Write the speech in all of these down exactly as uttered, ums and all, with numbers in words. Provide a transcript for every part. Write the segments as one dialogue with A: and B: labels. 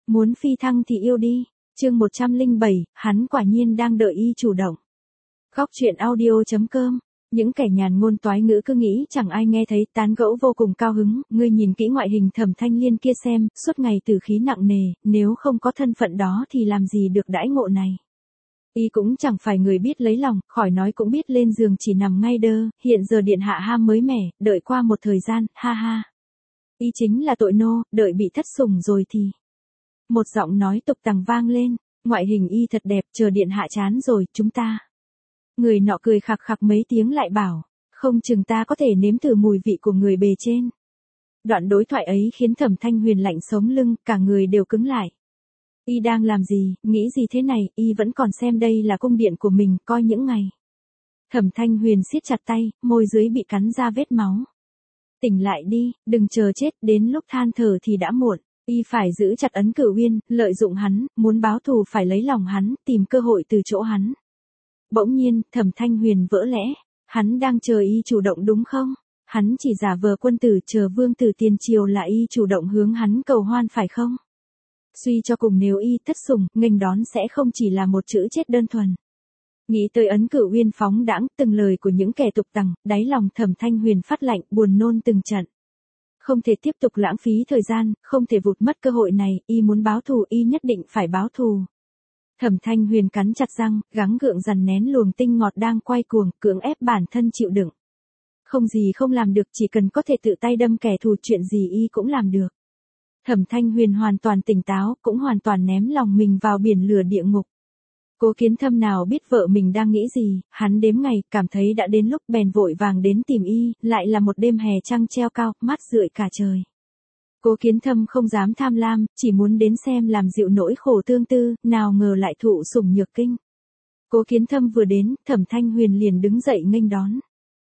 A: Muốn phi thăng thì yêu đi. Chương một trăm lẻ bảy, hắn quả nhiên đang đợi y chủ động. Góc truyện audio chấm com. Những kẻ nhàn ngôn toái ngữ cứ nghĩ chẳng ai nghe thấy, tán gẫu vô cùng cao hứng. Ngươi nhìn kỹ ngoại hình Thẩm Thanh Liên kia xem, suốt ngày tử khí nặng nề, nếu không có thân phận đó thì làm gì được đãi ngộ này. Y cũng chẳng phải người biết lấy lòng, khỏi nói cũng biết lên giường chỉ nằm ngay đơ, hiện giờ điện hạ ham mới mẻ, đợi qua một thời gian, ha ha. Y chính là tội nô, đợi bị thất sủng rồi thì. Một giọng nói tục tằng vang lên, ngoại hình y thật đẹp, chờ điện hạ chán rồi, chúng ta. Người nọ cười khặc khặc mấy tiếng lại bảo, không chừng ta có thể nếm thử mùi vị của người bề trên. Đoạn đối thoại ấy khiến Thẩm Thanh Huyền lạnh sống lưng, cả người đều cứng lại. Y đang làm gì, nghĩ gì thế này, y vẫn còn xem đây là cung điện của mình, coi những ngày. Thẩm Thanh Huyền siết chặt tay, môi dưới bị cắn ra vết máu. Tỉnh lại đi, đừng chờ chết, đến lúc than thở thì đã muộn. Y phải giữ chặt Ấn Cửu Uyên, lợi dụng hắn, muốn báo thù phải lấy lòng hắn, tìm cơ hội từ chỗ hắn. Bỗng nhiên, Thẩm Thanh Huyền vỡ lẽ, hắn đang chờ y chủ động đúng không? Hắn chỉ giả vờ quân tử chờ vương tử tiền triều là y chủ động hướng hắn cầu hoan phải không? Suy cho cùng nếu y thất sủng, nghênh đón sẽ không chỉ là một chữ chết đơn thuần. Nghĩ tới Ấn Cửu Uyên phóng đãng, từng lời của những kẻ tục tằng, đáy lòng Thẩm Thanh Huyền phát lạnh, buồn nôn từng trận. Không thể tiếp tục lãng phí thời gian, không thể vụt mất cơ hội này, y muốn báo thù y nhất định phải báo thù. Thẩm Thanh Huyền cắn chặt răng, gắng gượng dằn nén luồng tinh ngọt đang quay cuồng, cưỡng ép bản thân chịu đựng. Không gì không làm được, chỉ cần có thể tự tay đâm kẻ thù, chuyện gì y cũng làm được. Thẩm Thanh Huyền hoàn toàn tỉnh táo, cũng hoàn toàn ném lòng mình vào biển lửa địa ngục. Cố Kiến Thâm nào biết vợ mình đang nghĩ gì, hắn đếm ngày, cảm thấy đã đến lúc bèn vội vàng đến tìm y, lại là một đêm hè trăng treo cao, mát rượi cả trời. Cố Kiến Thâm không dám tham lam, chỉ muốn đến xem làm dịu nỗi khổ tương tư, nào ngờ lại thụ sủng nhược kinh. Cố Kiến Thâm vừa đến, Thẩm Thanh Huyền liền đứng dậy nghênh đón.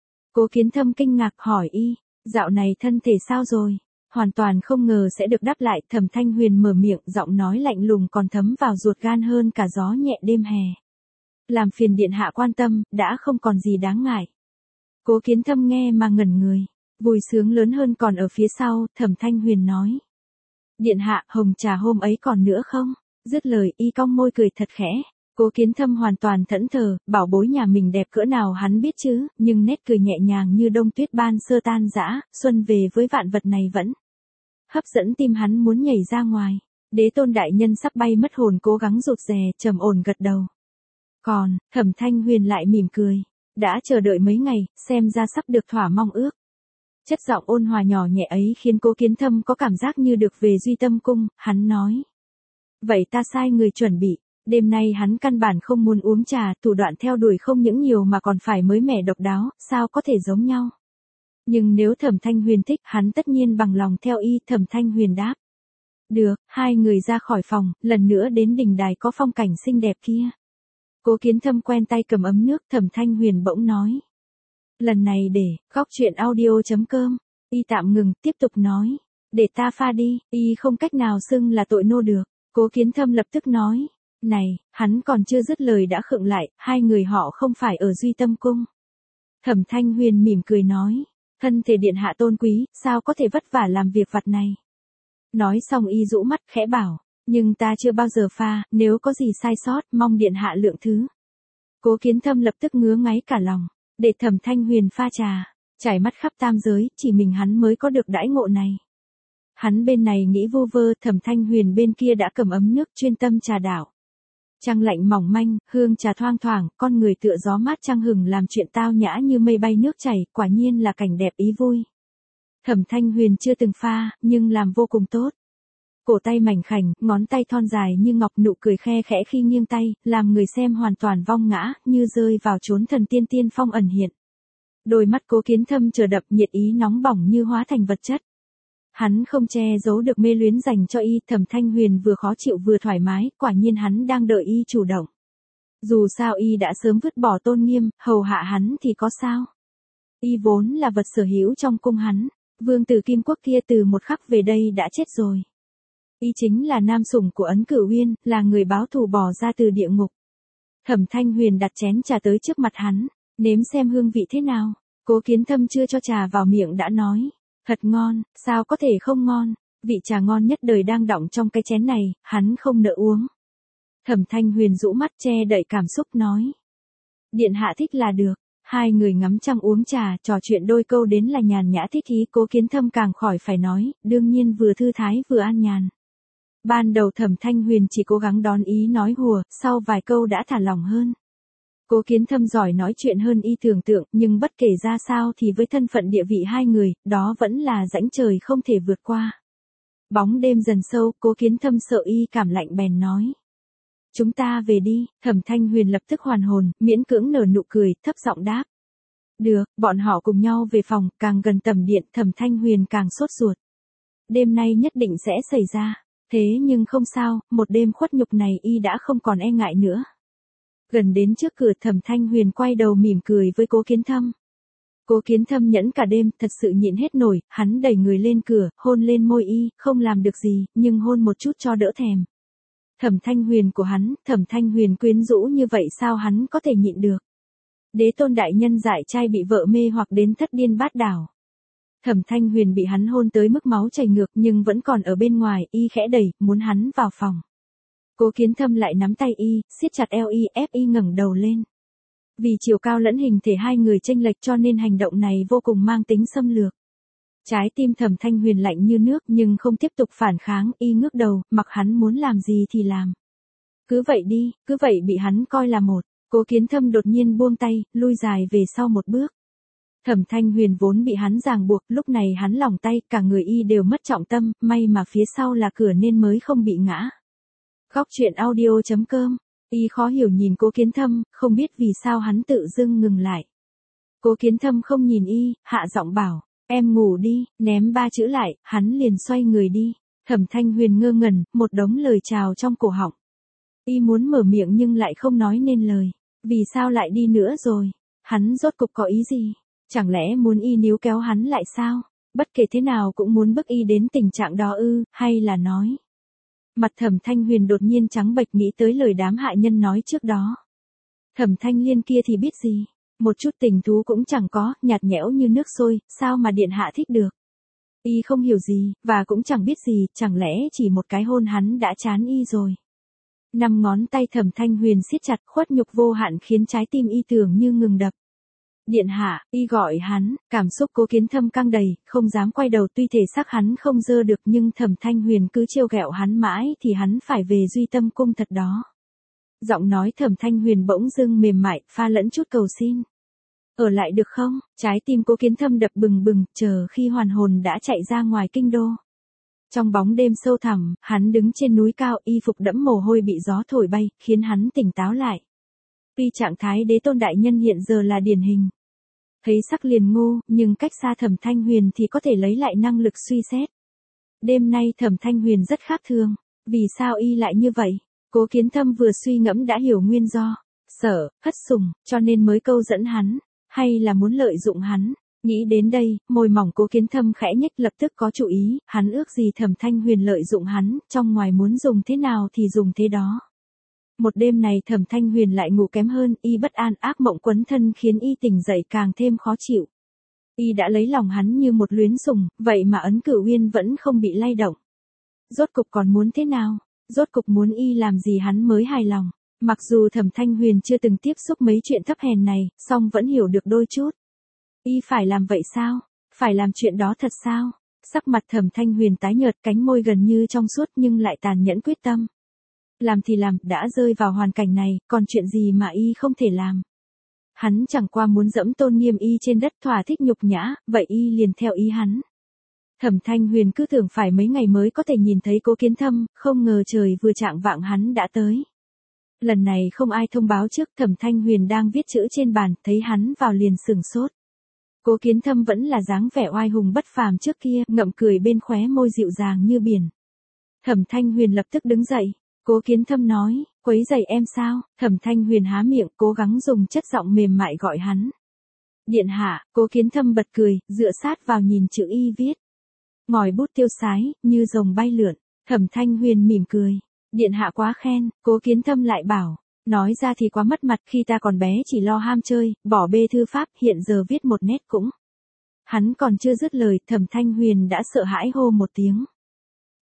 A: Cố Kiến Thâm kinh ngạc hỏi y, dạo này thân thể sao rồi? Hoàn toàn không ngờ sẽ được đáp lại, Thẩm Thanh Huyền mở miệng, giọng nói lạnh lùng còn thấm vào ruột gan hơn cả gió nhẹ đêm hè. Làm phiền điện hạ quan tâm, đã không còn gì đáng ngại. Cố Kiến Thâm nghe mà ngẩn người, vui sướng lớn hơn còn ở phía sau, Thẩm Thanh Huyền nói. Điện hạ, hồng trà hôm ấy còn nữa không? Dứt lời, y cong môi cười thật khẽ. Cố Kiến Thâm hoàn toàn thẫn thờ, bảo bối nhà mình đẹp cỡ nào hắn biết chứ, nhưng nét cười nhẹ nhàng như đông tuyết ban sơ tan dã, xuân về với vạn vật này vẫn hấp dẫn tim hắn muốn nhảy ra ngoài. Đế tôn đại nhân sắp bay mất hồn, cố gắng rụt rè, trầm ổn gật đầu. Còn, Thẩm Thanh Huyền lại mỉm cười, đã chờ đợi mấy ngày, xem ra sắp được thỏa mong ước. Chất giọng ôn hòa nhỏ nhẹ ấy khiến Cố Kiến Thâm có cảm giác như được về Duy Tâm Cung, hắn nói. Vậy ta sai người chuẩn bị. Đêm nay hắn căn bản không muốn uống trà, thủ đoạn theo đuổi không những nhiều mà còn phải mới mẻ độc đáo, sao có thể giống nhau. Nhưng nếu Thẩm Thanh Huyền thích, hắn tất nhiên bằng lòng theo y, Thẩm Thanh Huyền đáp. Được, hai người ra khỏi phòng, lần nữa đến đỉnh đài có phong cảnh xinh đẹp kia. Cố Kiến Thâm quen tay cầm ấm nước, Thẩm Thanh Huyền bỗng nói. Lần này để, góc truyện audio chấm com, y tạm ngừng, tiếp tục nói. Để ta pha đi, y không cách nào xưng là tội nô được. Cố Kiến Thâm lập tức nói. Này, hắn còn chưa dứt lời đã khựng lại, hai người họ không phải ở Duy Tâm Cung. Thẩm Thanh Huyền mỉm cười nói, thân thể điện hạ tôn quý, sao có thể vất vả làm việc vặt này. Nói xong y rũ mắt khẽ bảo, nhưng ta chưa bao giờ pha, nếu có gì sai sót, mong điện hạ lượng thứ. Cố Kiến Thâm lập tức ngứa ngáy cả lòng, để Thẩm Thanh Huyền pha trà, trải mắt khắp tam giới, chỉ mình hắn mới có được đãi ngộ này. Hắn bên này nghĩ vu vơ, Thẩm Thanh Huyền bên kia đã cầm ấm nước chuyên tâm trà đảo. Trăng lạnh mỏng manh, hương trà thoang thoảng, con người tựa gió mát trăng hừng làm chuyện tao nhã như mây bay nước chảy, quả nhiên là cảnh đẹp ý vui. Thẩm Thanh Huyền chưa từng pha, nhưng làm vô cùng tốt. Cổ tay mảnh khảnh, ngón tay thon dài như ngọc, nụ cười khe khẽ khi nghiêng tay, làm người xem hoàn toàn vong ngã, như rơi vào chốn thần tiên tiên phong ẩn hiện. Đôi mắt Cố Kiến Thâm chờ đập, nhiệt ý nóng bỏng như hóa thành vật chất. Hắn không che giấu được mê luyến dành cho y, Thẩm Thanh Huyền vừa khó chịu vừa thoải mái, quả nhiên hắn đang đợi y chủ động. Dù sao y đã sớm vứt bỏ tôn nghiêm, hầu hạ hắn thì có sao. Y vốn là vật sở hữu trong cung hắn, vương tử Kim Quốc kia từ một khắc về đây đã chết rồi. Y chính là nam sủng của Ấn Cửu Uyên, là người báo thù bỏ ra từ địa ngục. Thẩm Thanh Huyền đặt chén trà tới trước mặt hắn, nếm xem hương vị thế nào. Cố Kiến Thâm chưa cho trà vào miệng đã nói. Thật ngon, sao có thể không ngon, Vị trà ngon nhất đời đang đọng trong cái chén này, hắn không nỡ uống. Thẩm Thanh Huyền rũ mắt che đậy cảm xúc nói. Điện hạ thích là được. Hai người ngắm trăng uống trà, trò chuyện đôi câu đến là nhàn nhã thích ý. Cố Kiến Thâm càng khỏi phải nói, đương nhiên vừa thư thái vừa an nhàn. Ban đầu Thẩm Thanh Huyền chỉ cố gắng đón ý nói hùa, sau vài câu đã thả lỏng hơn. Cố Kiến Thâm giỏi nói chuyện hơn y tưởng tượng, nhưng bất kể ra sao thì với thân phận địa vị hai người, đó vẫn là rãnh trời không thể vượt qua. Bóng đêm dần sâu, Cố Kiến Thâm sợ y cảm lạnh bèn nói. Chúng ta về đi. Thẩm Thanh Huyền lập tức hoàn hồn, miễn cưỡng nở nụ cười, thấp giọng đáp. Được, bọn họ cùng nhau về phòng, càng gần tầm điện, Thẩm Thanh Huyền càng sốt ruột. Đêm nay nhất định sẽ xảy ra. Thế nhưng không sao, một đêm khuất nhục này y đã không còn e ngại nữa. Gần đến trước cửa, Thẩm Thanh Huyền quay đầu mỉm cười với Cố Kiến Thâm. Cố Kiến Thâm nhẫn cả đêm, thật sự nhịn hết nổi, hắn đẩy người lên cửa, hôn lên môi y, không làm được gì, nhưng hôn một chút cho đỡ thèm. Thẩm Thanh Huyền của hắn, Thẩm Thanh Huyền quyến rũ như vậy sao hắn có thể nhịn được. Đế tôn đại nhân giải trai bị vợ mê hoặc đến thất điên bát đảo. Thẩm Thanh Huyền bị hắn hôn tới mức máu chảy ngược nhưng vẫn còn ở bên ngoài, y khẽ đẩy, muốn hắn vào phòng. Cố Kiến Thâm lại nắm tay y, siết chặt eo y, ép y ngẩng đầu lên. Vì chiều cao lẫn hình thể hai người chênh lệch cho nên hành động này vô cùng mang tính xâm lược. Trái tim Thẩm Thanh Huyền lạnh như nước nhưng không tiếp tục phản kháng, y ngước đầu, mặc hắn muốn làm gì thì làm. Cứ vậy đi, cứ vậy bị hắn coi là một. Cố Kiến Thâm đột nhiên buông tay, lui dài về sau một bước. Thẩm Thanh Huyền vốn bị hắn ràng buộc, lúc này hắn lỏng tay, cả người y đều mất trọng tâm, may mà phía sau là cửa nên mới không bị ngã. Góc truyện audio chấm com. Y khó hiểu nhìn Cố Kiến Thâm, không biết vì sao hắn tự dưng ngừng lại. Cố Kiến Thâm không nhìn y, hạ giọng bảo. Em ngủ đi, ném ba chữ lại, hắn liền xoay người đi. Thẩm Thanh Huyền ngơ ngẩn, một đống lời chào trong cổ họng. Y muốn mở miệng nhưng lại không nói nên lời. Vì sao lại đi nữa rồi? Hắn rốt cục có ý gì? Chẳng lẽ muốn y níu kéo hắn lại sao? Bất kể thế nào cũng muốn bức y đến tình trạng đó ư, hay là nói? Mặt Thẩm Thanh Huyền đột nhiên trắng bệch nghĩ tới lời đám hạ nhân nói trước đó. Thẩm Thanh Liên kia thì biết gì? Một chút tình thú cũng chẳng có, nhạt nhẽo như nước sôi, sao mà điện hạ thích được. Y không hiểu gì, và cũng chẳng biết gì, chẳng lẽ chỉ một cái hôn hắn đã chán y rồi. Năm ngón tay Thẩm Thanh Huyền siết chặt, khuất nhục vô hạn khiến trái tim y tưởng như ngừng đập. Điện hạ, y gọi hắn, cảm xúc Cố Kiến Thâm căng đầy, không dám quay đầu, tuy thể xác hắn không dơ được nhưng Thẩm Thanh Huyền cứ trêu ghẹo hắn mãi thì hắn phải về Duy Tâm cung thật đó. Giọng nói Thẩm Thanh Huyền bỗng dưng mềm mại, pha lẫn chút cầu xin. Ở lại được không? Trái tim Cố Kiến Thâm đập bừng bừng, chờ khi hoàn hồn đã chạy ra ngoài kinh đô. Trong bóng đêm sâu thẳm, hắn đứng trên núi cao, y phục đẫm mồ hôi bị gió thổi bay, khiến hắn tỉnh táo lại. Tuy trạng thái đế tôn đại nhân hiện giờ là điển hình. Thấy sắc liền ngu, nhưng cách xa Thẩm Thanh Huyền thì có thể lấy lại năng lực suy xét. Đêm nay Thẩm Thanh Huyền rất khác thường. Vì sao y lại như vậy? Cố Kiến Thâm vừa suy ngẫm đã hiểu nguyên do. Sợ, hất sủng, cho nên mới câu dẫn hắn. Hay là muốn lợi dụng hắn? Nghĩ đến đây, môi mỏng Cố Kiến Thâm khẽ nhếch, lập tức có chủ ý, hắn ước gì Thẩm Thanh Huyền lợi dụng hắn, trong ngoài muốn dùng thế nào thì dùng thế đó. Một đêm này Thẩm Thanh Huyền lại ngủ kém hơn, y bất an, ác mộng quấn thân khiến y tỉnh dậy càng thêm khó chịu. Y đã lấy lòng hắn như một luyến sủng, vậy mà Ấn Cửu Uyên vẫn không bị lay động. Rốt cục còn muốn thế nào? Rốt cục muốn y làm gì hắn mới hài lòng? Mặc dù Thẩm Thanh Huyền chưa từng tiếp xúc mấy chuyện thấp hèn này, song vẫn hiểu được đôi chút. Y phải làm vậy sao? Phải làm chuyện đó thật sao? Sắc mặt Thẩm Thanh Huyền tái nhợt, cánh môi gần như trong suốt nhưng lại tàn nhẫn quyết tâm. Làm thì làm, đã rơi vào hoàn cảnh này, còn chuyện gì mà y không thể làm. Hắn chẳng qua muốn dẫm tôn nghiêm y trên đất, thỏa thích nhục nhã, vậy y liền theo ý hắn. Thẩm Thanh Huyền cứ tưởng phải mấy ngày mới có thể nhìn thấy Cố Kiến Thâm, không ngờ trời vừa chạng vạng hắn đã tới. Lần này không ai thông báo trước, Thẩm Thanh Huyền đang viết chữ trên bàn, thấy hắn vào liền sửng sốt. Cố Kiến Thâm vẫn là dáng vẻ oai hùng bất phàm trước kia, ngậm cười bên khóe môi dịu dàng như biển. Thẩm Thanh Huyền lập tức đứng dậy. Cố Kiến Thâm nói, quấy rầy em sao? Thẩm Thanh Huyền há miệng, cố gắng dùng chất giọng mềm mại gọi hắn. Điện hạ, Cố Kiến Thâm bật cười, dựa sát vào nhìn chữ y viết. Ngòi bút tiêu sái, như rồng bay lượn. Thẩm Thanh Huyền mỉm cười. Điện hạ quá khen, Cố Kiến Thâm lại bảo. Nói ra thì quá mất mặt, khi ta còn bé chỉ lo ham chơi, bỏ bê thư pháp, hiện giờ viết một nét cũng. Hắn còn chưa dứt lời, Thẩm Thanh Huyền đã sợ hãi hô một tiếng.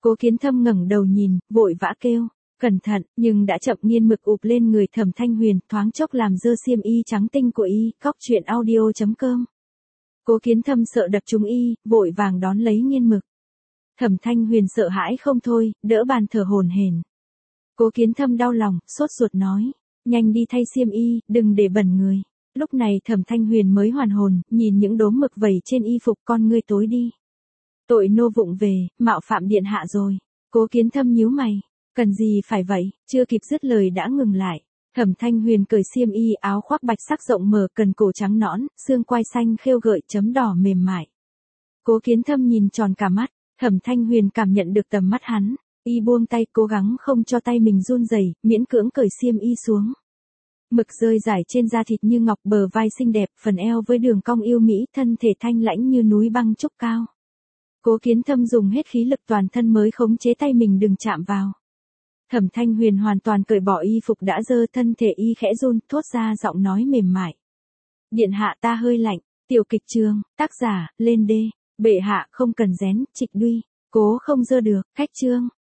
A: Cố Kiến Thâm ngẩng đầu nhìn, vội vã kêu, cẩn thận, nhưng đã chậm, nghiên mực ụp lên người Thẩm Thanh Huyền, thoáng chốc làm dơ xiêm y trắng tinh của y. Cóc truyện audio chấm com. Cố Kiến Thâm sợ đập trúng y, vội vàng đón lấy nghiên mực. Thẩm Thanh Huyền sợ hãi không thôi, đỡ bàn thở hổn hển. Cố Kiến Thâm đau lòng, sốt ruột nói, nhanh đi thay xiêm y, đừng để bẩn người. Lúc này Thẩm Thanh Huyền mới hoàn hồn, nhìn những đốm mực vẩy trên y phục, con ngươi tối đi. Tội nô vụng về, mạo phạm điện hạ rồi. Cố Kiến Thâm nhíu mày, cần gì phải vậy, chưa kịp dứt lời đã ngừng lại. Thẩm Thanh Huyền cởi xiêm y, áo khoác bạch sắc rộng mở, cần cổ trắng nõn, xương quai xanh khêu gợi, chấm đỏ mềm mại. Cố Kiến Thâm nhìn tròn cả mắt, Thẩm Thanh Huyền cảm nhận được tầm mắt hắn, y buông tay, cố gắng không cho tay mình run rẩy, miễn cưỡng cởi xiêm y xuống. Mực rơi rải trên da thịt như ngọc, bờ vai xinh đẹp, phần eo với đường cong yêu mỹ, thân thể thanh lãnh như núi băng trúc cao. Cố Kiến Thâm dùng hết khí lực toàn thân mới khống chế tay mình đừng chạm vào. Thẩm Thanh Huyền hoàn toàn cởi bỏ y phục đã dơ, thân thể y khẽ run, thốt ra giọng nói mềm mại. Điện hạ ta hơi lạnh. Tiểu kịch trường, tác giả, lên đê. Bệ hạ không cần rén, trịch đuôi. Cố không dơ được, khách trương.